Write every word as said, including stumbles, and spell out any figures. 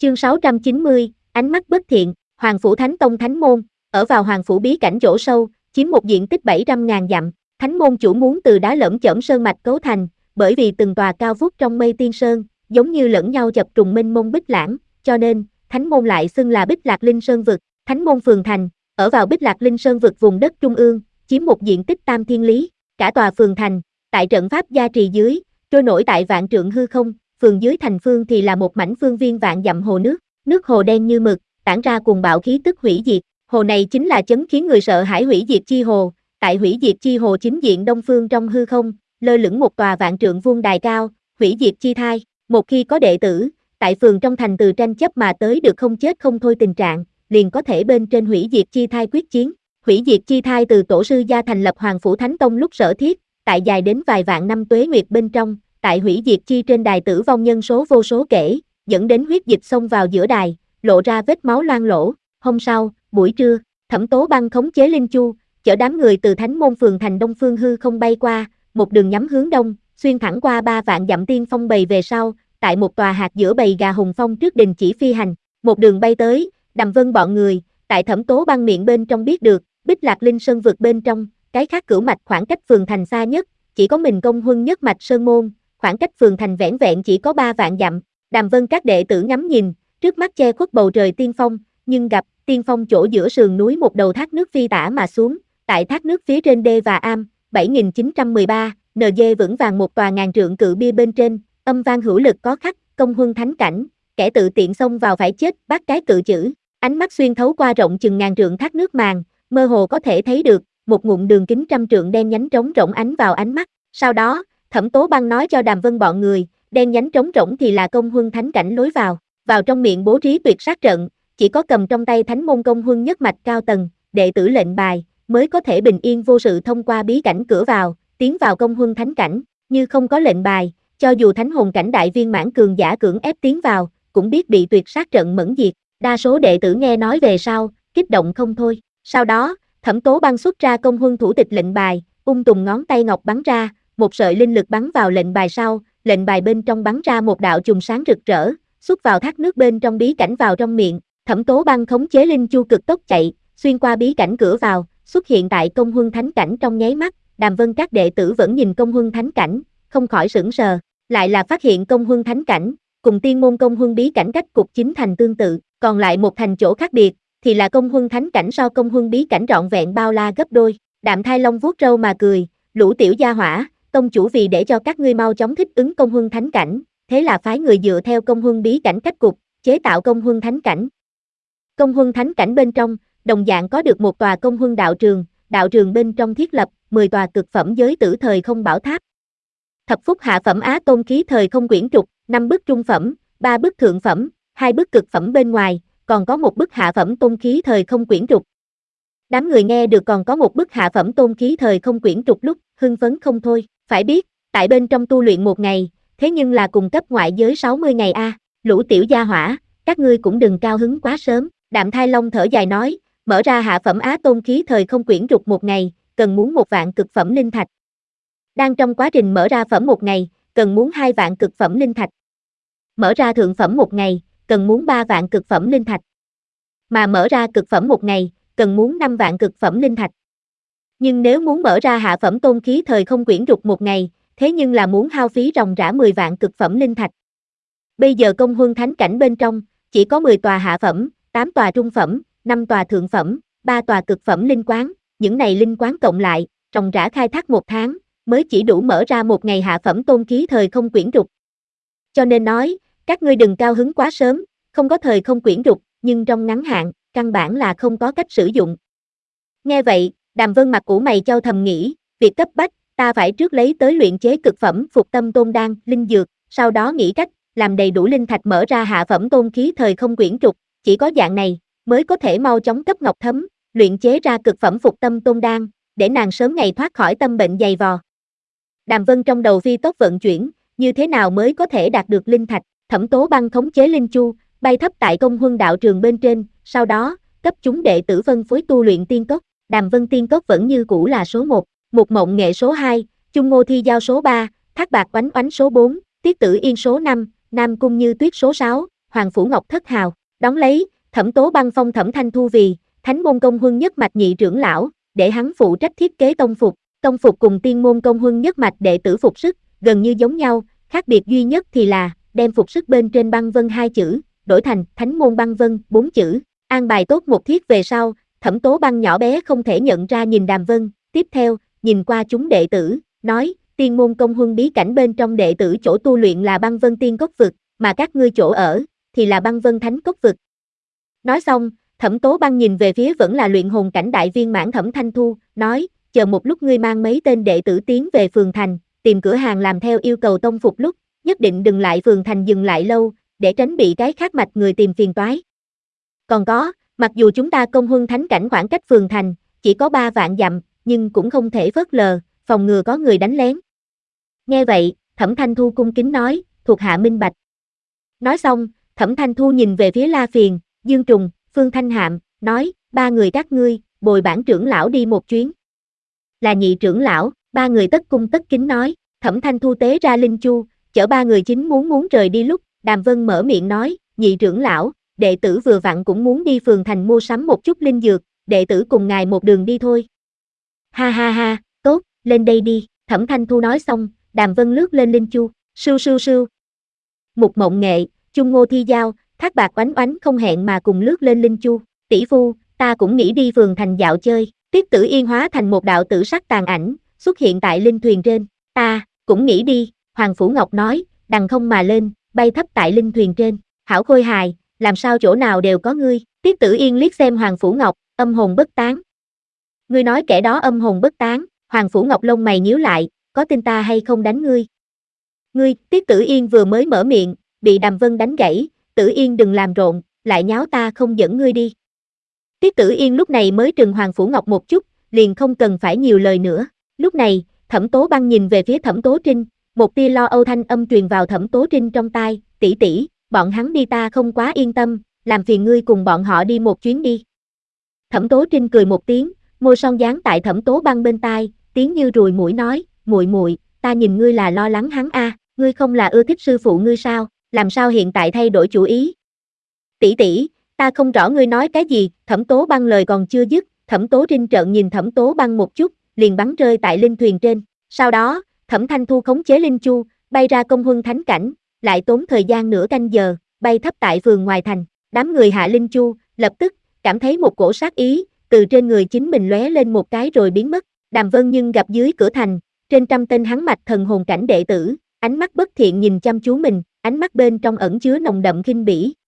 Chương sáu trăm chín mươi, ánh mắt bất thiện, Hoàng Phủ Thánh Tông Thánh Môn, ở vào Hoàng Phủ bí cảnh chỗ sâu, chiếm một diện tích bảy trăm ngàn dặm. Thánh Môn chủ muốn từ đá lởm chởm sơn mạch cấu thành, bởi vì từng tòa cao vút trong mây tiên sơn, giống như lẫn nhau chập trùng mênh mông bích lãng, cho nên Thánh Môn lại xưng là Bích Lạc Linh Sơn vực. Thánh Môn phường thành, ở vào Bích Lạc Linh Sơn vực vùng đất trung ương, chiếm một diện tích tam thiên lý. Cả tòa phường thành, tại trận pháp gia trì dưới, trôi nổi tại vạn trượng hư không. Phường dưới thành phương thì là một mảnh phương viên vạn dặm hồ nước, nước hồ đen như mực, tản ra cuồng bạo khí tức hủy diệt. Hồ này chính là chấn khiến người sợ hãi hủy diệt chi hồ. Tại hủy diệt chi hồ chính diện đông phương trong hư không, lơ lửng một tòa vạn trượng vuông đài cao, hủy diệt chi thai. Một khi có đệ tử, tại phường trong thành từ tranh chấp mà tới được không chết không thôi tình trạng, liền có thể bên trên hủy diệt chi thai quyết chiến. Hủy diệt chi thai từ tổ sư gia thành lập Hoàng Phủ Thánh Tông lúc sở thiết, tại dài đến vài vạn năm tuế nguyệt bên trong. Tại hủy diệt chi trên đài tử vong nhân số vô số kể, dẫn đến huyết dịch xông vào giữa đài, lộ ra vết máu loang lỗ. Hôm sau, buổi trưa, Thẩm Tố Băng khống chế Linh Chu, chở đám người từ Thánh Môn phường thành đông phương hư không bay qua, một đường nhắm hướng đông, xuyên thẳng qua ba vạn dặm tiên phong bầy về sau, tại một tòa hạt giữa bầy gà hùng phong trước đình chỉ phi hành. Một đường bay tới, Đàm Vân bọn người, tại Thẩm Tố Băng miệng bên trong biết được, Bích Lạc Linh Sơn vực bên trong, cái khác cửu mạch khoảng cách phường thành xa nhất, chỉ có mình Công Huân nhất mạch Sơn Môn. Khoảng cách phường thành vẻn vẹn chỉ có ba vạn dặm. Đàm Vân các đệ tử ngắm nhìn, trước mắt che khuất bầu trời tiên phong, nhưng gặp tiên phong chỗ giữa sườn núi một đầu thác nước phi tả mà xuống, tại thác nước phía trên đê và am, bảy nghìn chín trăm mười ba, en giê vững vàng một tòa ngàn trượng cự bia bên trên, âm vang hữu lực có khắc, Công Huân thánh cảnh, kẻ tự tiện xông vào phải chết, bát cái cự chữ. Ánh mắt xuyên thấu qua rộng chừng ngàn trượng thác nước màng, mơ hồ có thể thấy được một ngụm đường kính trăm trượng đen nhánh trống rỗng ánh vào ánh mắt. Sau đó, Thẩm Tố Băng nói cho Đàm Vân bọn người, đen nhánh trống rỗng thì là Công Huân thánh cảnh lối vào, vào trong miệng bố trí tuyệt sát trận, chỉ có cầm trong tay Thánh Môn Công Huân nhất mạch cao tầng, đệ tử lệnh bài, mới có thể bình yên vô sự thông qua bí cảnh cửa vào, tiến vào Công Huân thánh cảnh, như không có lệnh bài, cho dù thánh hồn cảnh đại viên mãn cường giả cưỡng ép tiến vào, cũng biết bị tuyệt sát trận mẫn diệt. Đa số đệ tử nghe nói về sau, kích động không thôi. Sau đó, Thẩm Tố Băng xuất ra Công Huân thủ tịch lệnh bài, ung tùng ngón tay ngọc bắn ra, một sợi linh lực bắn vào lệnh bài sau, lệnh bài bên trong bắn ra một đạo chùm sáng rực rỡ, xuất vào thác nước bên trong bí cảnh vào trong miệng. Thẩm Tố Băng khống chế Linh Chu cực tốc chạy, xuyên qua bí cảnh cửa vào, xuất hiện tại Công Huân thánh cảnh trong nháy mắt. Đàm Vân các đệ tử vẫn nhìn Công Huân thánh cảnh, không khỏi sửng sờ, lại là phát hiện Công Huân thánh cảnh cùng Tiên môn Công Huân bí cảnh cách cục chính thành tương tự, còn lại một thành chỗ khác biệt thì là Công Huân thánh cảnh so Công Huân bí cảnh trọn vẹn bao la gấp đôi. Đạm Thai Long vuốt râu mà cười, lũ tiểu gia hỏa, tông chủ vì để cho các ngươi mau chóng thích ứng Công Huân thánh cảnh, thế là phái người dựa theo Công Huân bí cảnh cách cục, chế tạo Công Huân thánh cảnh. Công Huân thánh cảnh bên trong, đồng dạng có được một tòa Công Huân đạo trường, đạo trường bên trong thiết lập mười tòa cực phẩm giới tử thời không bảo tháp. Thập phúc hạ phẩm Á Tôn khí thời không quyển trục, năm bức trung phẩm, ba bức thượng phẩm, hai bức cực phẩm bên ngoài, còn có một bức hạ phẩm tôn khí thời không quyển trục. Đám người nghe được còn có một bức hạ phẩm tôn khí thời không quyển trục lúc, hưng phấn không thôi. Phải biết, tại bên trong tu luyện một ngày, thế nhưng là cùng cấp ngoại giới sáu mươi ngày a, à. Lũ tiểu gia hỏa, các ngươi cũng đừng cao hứng quá sớm. Đạm Thai Long thở dài nói, mở ra hạ phẩm Á Tôn khí thời không quyển trục một ngày, cần muốn một vạn cực phẩm linh thạch. Đang trong quá trình mở ra phẩm một ngày, cần muốn hai vạn cực phẩm linh thạch. Mở ra thượng phẩm một ngày, cần muốn ba vạn cực phẩm linh thạch. Mà mở ra cực phẩm một ngày, cần muốn năm vạn cực phẩm linh thạch. Nhưng nếu muốn mở ra hạ phẩm tôn khí thời không quyển trục một ngày, thế nhưng là muốn hao phí ròng rã mười vạn cực phẩm linh thạch. Bây giờ Công Huân thánh cảnh bên trong, chỉ có mười tòa hạ phẩm, tám tòa trung phẩm, năm tòa thượng phẩm, ba tòa cực phẩm linh quán, những này linh quán cộng lại, ròng rã khai thác một tháng, mới chỉ đủ mở ra một ngày hạ phẩm tôn khí thời không quyển trục. Cho nên nói, các ngươi đừng cao hứng quá sớm, không có thời không quyển trục, nhưng trong ngắn hạn, căn bản là không có cách sử dụng. Nghe vậy, Đàm Vân mặt ủ mày chau thầm nghĩ, việc cấp bách, ta phải trước lấy tới luyện chế cực phẩm Phục Tâm Tôn Đan, linh dược, sau đó nghĩ cách, làm đầy đủ linh thạch mở ra hạ phẩm tôn khí thời không quyển trục, chỉ có dạng này, mới có thể mau chóng cấp ngọc thấm, luyện chế ra cực phẩm Phục Tâm Tôn Đan, để nàng sớm ngày thoát khỏi tâm bệnh dày vò. Đàm Vân trong đầu phi tốc vận chuyển, như thế nào mới có thể đạt được linh thạch. Thẩm Tố Băng khống chế Linh Chu, bay thấp tại Công Huân đạo trường bên trên, sau đó, cấp chúng đệ tử phân phối tu luyện tiên cốc. Đàm Vân tiên cốc vẫn như cũ là số một, Mục Mộng Nghệ số hai, Chung Ngô Thi Giao số ba, Thác Bạc Oánh Oánh số bốn, Tiết Tử Yên số năm, Nam Cung Như Tuyết số sáu, Hoàng Phủ Ngọc thất hào, đón lấy, Thẩm Tố Băng phong Thẩm Thanh Thu vì Thánh môn công huân nhất mạch nhị trưởng lão, để hắn phụ trách thiết kế tông phục. Tông phục cùng Tiên môn công huân nhất mạch đệ tử phục sức, gần như giống nhau, khác biệt duy nhất thì là đem phục sức bên trên băng vân hai chữ, đổi thành Thánh môn băng vân bốn chữ. An bài tốt một thiết về sau, Thẩm Tố Băng nhỏ bé không thể nhận ra nhìn Đàm Vân, tiếp theo, nhìn qua chúng đệ tử, nói, Tiên môn công huân bí cảnh bên trong đệ tử chỗ tu luyện là băng vân tiên cốc vực, mà các ngươi chỗ ở, thì là băng vân thánh cốc vực. Nói xong, Thẩm Tố Băng nhìn về phía vẫn là luyện hồn cảnh đại viên mãn Thẩm Thanh Thu, nói, chờ một lúc ngươi mang mấy tên đệ tử tiến về phường thành, tìm cửa hàng làm theo yêu cầu tông phục lúc, nhất định đừng lại phường thành dừng lại lâu, để tránh bị cái khác mạch người tìm phiền toái. Còn có, mặc dù chúng ta công huân thánh cảnh khoảng cách phường thành, chỉ có ba vạn dặm, nhưng cũng không thể phớt lờ, phòng ngừa có người đánh lén. Nghe vậy, Thẩm Thanh Thu cung kính nói, thuộc hạ minh bạch. Nói xong, Thẩm Thanh Thu nhìn về phía La Phiền, Dương Trùng, Phương Thanh Hạm, nói, ba người các ngươi, bồi bản trưởng lão đi một chuyến. Là nhị trưởng lão, ba người tất cung tất kính nói, Thẩm Thanh Thu tế ra linh chu, chở ba người chính muốn muốn rời đi lúc, Đàm Vân mở miệng nói, nhị trưởng lão, đệ tử vừa vặn cũng muốn đi phường thành mua sắm một chút linh dược, đệ tử cùng ngài một đường đi thôi. Ha ha ha, tốt, lên đây đi, Thẩm Thanh Thu nói xong, Đàm Vân lướt lên linh chu, sưu sưu sưu. Mục Mộng Nghệ, Chung Ngô Thi Giao, Thác Bạc Oánh Oánh không hẹn mà cùng lướt lên linh chu, tỷ phu, ta cũng nghĩ đi phường thành dạo chơi. Tiết Tử Yên hóa thành một đạo tử sắc tàn ảnh, xuất hiện tại linh thuyền trên, ta, cũng nghĩ đi, Hoàng Phủ Ngọc nói, đằng không mà lên, bay thấp tại linh thuyền trên, hảo khôi hài, làm sao chỗ nào đều có ngươi, Tiết Tử Yên liếc xem Hoàng Phủ Ngọc, âm hồn bất tán. Ngươi nói kẻ đó âm hồn bất tán, Hoàng Phủ Ngọc lông mày nhíu lại, có tin ta hay không đánh ngươi? Ngươi, Tiết Tử Yên vừa mới mở miệng, bị Đàm Vân đánh gãy, Tử Yên đừng làm rộn, lại nháo ta không dẫn ngươi đi. Tiết Tử Yên lúc này mới trừng Hoàng Phủ Ngọc một chút, liền không cần phải nhiều lời nữa. Lúc này, Thẩm Tố Băng nhìn về phía Thẩm Tố Trinh, một tia lo âu thanh âm truyền vào Thẩm Tố Trinh trong tai, tỷ tỷ, bọn hắn đi ta không quá yên tâm, làm phiền ngươi cùng bọn họ đi một chuyến đi. Thẩm Tố Trinh cười một tiếng, môi son dán tại Thẩm Tố Băng bên tai, tiếng như ruồi muỗi nói, muội muội, ta nhìn ngươi là lo lắng hắn a, à, ngươi không là ưa thích sư phụ ngươi sao, làm sao hiện tại thay đổi chủ ý? Tỷ tỷ, ta không rõ ngươi nói cái gì, Thẩm Tố Băng lời còn chưa dứt, Thẩm Tố Trinh trợn nhìn Thẩm Tố Băng một chút, liền bắn rơi tại linh thuyền trên. Sau đó, Thẩm Thanh Thu khống chế linh chu, bay ra công huân thánh cảnh, lại tốn thời gian nửa canh giờ, bay thấp tại phường ngoài thành. Đám người hạ linh chu, lập tức cảm thấy một cổ sát ý từ trên người chính mình lóe lên một cái rồi biến mất. Đàm Vân nhưng gặp dưới cửa thành, trên trăm tên hắn mạch thần hồn cảnh đệ tử, ánh mắt bất thiện nhìn chăm chú mình, ánh mắt bên trong ẩn chứa nồng đậm khinh bỉ.